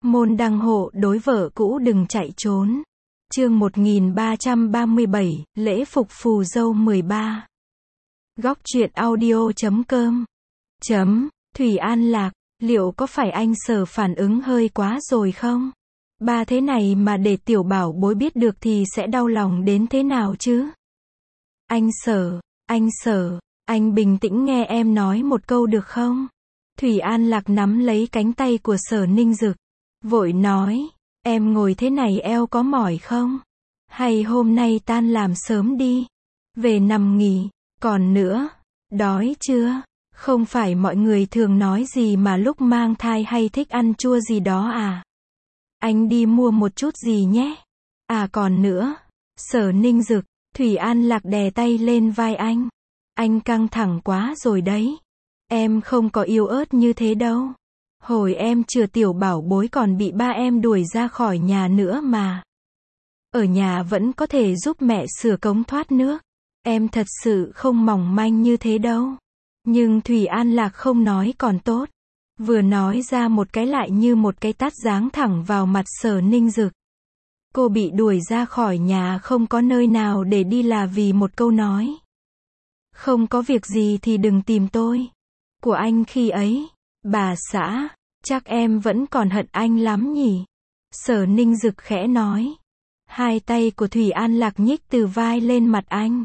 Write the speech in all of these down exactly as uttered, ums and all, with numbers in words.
Môn đăng hộ đối vợ cũ đừng chạy trốn. Chương một nghìn ba trăm ba mươi bảy, lễ phục phù dâu mười ba. Góc truyện audio chấm com. Chấm, Thủy An Lạc, liệu có phải anh Sở phản ứng hơi quá rồi không? Ba thế này mà để tiểu bảo bối biết được thì sẽ đau lòng đến thế nào chứ? Anh Sở, anh Sở, anh bình tĩnh nghe em nói một câu được không? Thủy An Lạc nắm lấy cánh tay của Sở Ninh Dực, vội nói, em ngồi thế này eo có mỏi không? Hay hôm nay tan làm sớm đi, về nằm nghỉ, còn nữa, đói chưa? Không phải mọi người thường nói gì mà lúc mang thai hay thích ăn chua gì đó à? Anh đi mua một chút gì nhé. À còn nữa, Sở Ninh Dực, Thủy An Lạc đè tay lên vai anh. Anh căng thẳng quá rồi đấy. Em không có yếu ớt như thế đâu. Hồi em chừa tiểu bảo bối còn bị ba em đuổi ra khỏi nhà nữa mà. Ở nhà vẫn có thể giúp mẹ sửa cống thoát nước. Em thật sự không mỏng manh như thế đâu. Nhưng Thủy An Lạc không nói còn tốt. Vừa nói ra một cái lại như một cái tát giáng thẳng vào mặt Sở Ninh Dực. Cô bị đuổi ra khỏi nhà không có nơi nào để đi là vì một câu nói. Không có việc gì thì đừng tìm tôi. Của anh khi ấy, bà xã, chắc em vẫn còn hận anh lắm nhỉ? Sở Ninh Dực khẽ nói. Hai tay của Thủy An Lạc nhích từ vai lên mặt anh.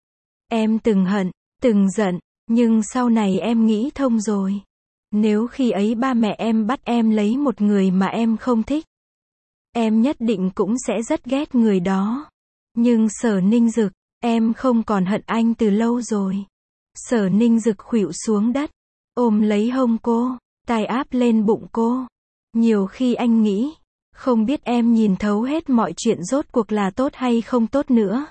Em từng hận, từng giận, nhưng sau này em nghĩ thông rồi. Nếu khi ấy ba mẹ em bắt em lấy một người mà em không thích, em nhất định cũng sẽ rất ghét người đó. Nhưng Sở Ninh Dực, em không còn hận anh từ lâu rồi. Sở Ninh Dực khuỵu xuống đất, ôm lấy hông cô, tai áp lên bụng cô. Nhiều khi anh nghĩ, không biết em nhìn thấu hết mọi chuyện rốt cuộc là tốt hay không tốt nữa.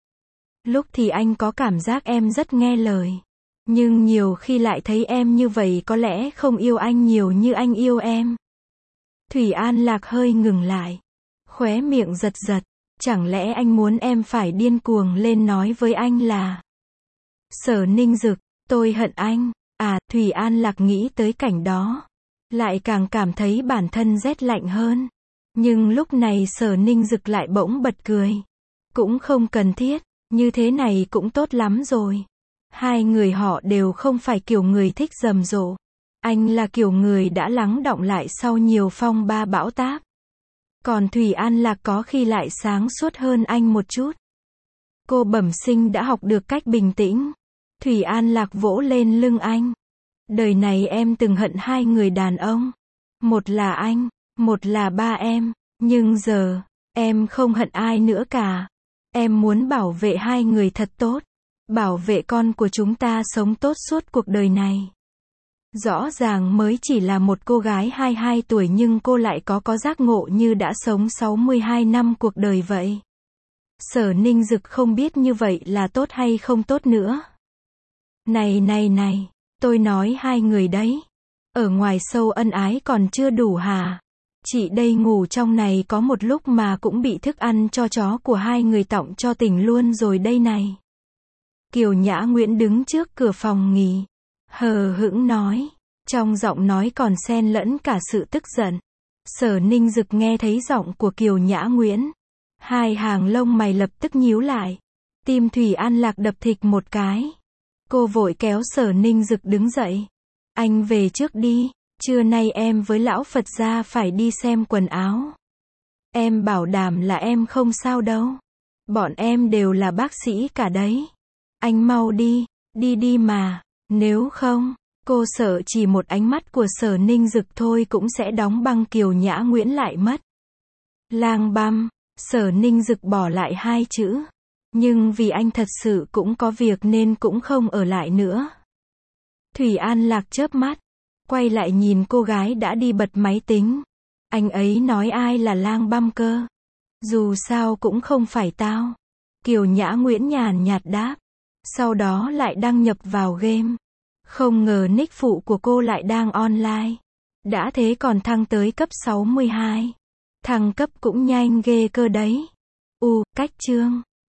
Lúc thì anh có cảm giác em rất nghe lời. Nhưng nhiều khi lại thấy em như vậy có lẽ không yêu anh nhiều như anh yêu em. Thủy An Lạc hơi ngừng lại. Khóe miệng giật giật. Chẳng lẽ anh muốn em phải điên cuồng lên nói với anh là Sở Ninh Dực, tôi hận anh. À, Thủy An Lạc nghĩ tới cảnh đó. Lại càng cảm thấy bản thân rét lạnh hơn. Nhưng lúc này Sở Ninh Dực lại bỗng bật cười. Cũng không cần thiết, như thế này cũng tốt lắm rồi. Hai người họ đều không phải kiểu người thích rầm rộ. Anh là kiểu người đã lắng đọng lại sau nhiều phong ba bão táp. Còn Thủy An Lạc có khi lại sáng suốt hơn anh một chút. Cô bẩm sinh đã học được cách bình tĩnh. Thủy An Lạc vỗ lên lưng anh. Đời này em từng hận hai người đàn ông. Một là anh, một là ba em. Nhưng giờ, em không hận ai nữa cả. Em muốn bảo vệ hai người thật tốt. Bảo vệ con của chúng ta sống tốt suốt cuộc đời này. Rõ ràng mới chỉ là một cô gái hai mươi hai tuổi nhưng cô lại có có giác ngộ như đã sống sáu mươi hai năm cuộc đời vậy. Sở Ninh Dực không biết như vậy là tốt hay không tốt nữa. Này này này, tôi nói hai người đấy. Ở ngoài sâu ân ái còn chưa đủ hả? Chị đây ngủ trong này có một lúc mà cũng bị thức ăn cho chó của hai người tọng cho tỉnh luôn rồi đây này. Kiều Nhã Nguyễn đứng trước cửa phòng nghỉ. Hờ hững nói. Trong giọng nói còn xen lẫn cả sự tức giận. Sở Ninh Dực nghe thấy giọng của Kiều Nhã Nguyễn. Hai hàng lông mày lập tức nhíu lại. Tim Thủy An Lạc đập thịch một cái. Cô vội kéo Sở Ninh Dực đứng dậy. Anh về trước đi. Trưa nay em với lão Phật gia phải đi xem quần áo. Em bảo đảm là em không sao đâu. Bọn em đều là bác sĩ cả đấy. Anh mau đi, đi đi mà. Nếu không, cô sợ chỉ một ánh mắt của Sở Ninh Dực thôi cũng sẽ đóng băng Kiều Nhã Nguyễn lại mất. Lang băm, Sở Ninh Dực bỏ lại hai chữ. Nhưng vì anh thật sự cũng có việc nên cũng không ở lại nữa. Thủy An Lạc chớp mắt, quay lại nhìn cô gái đã đi bật máy tính. Anh ấy nói ai là lang băm cơ? Dù sao cũng không phải tao. Kiều Nhã Nguyễn nhàn nhạt đáp. Sau đó lại đăng nhập vào game. Không ngờ nick phụ của cô lại đang online. Đã thế còn thăng tới cấp sáu mươi hai. Thăng cấp cũng nhanh ghê cơ đấy. U, cách chương.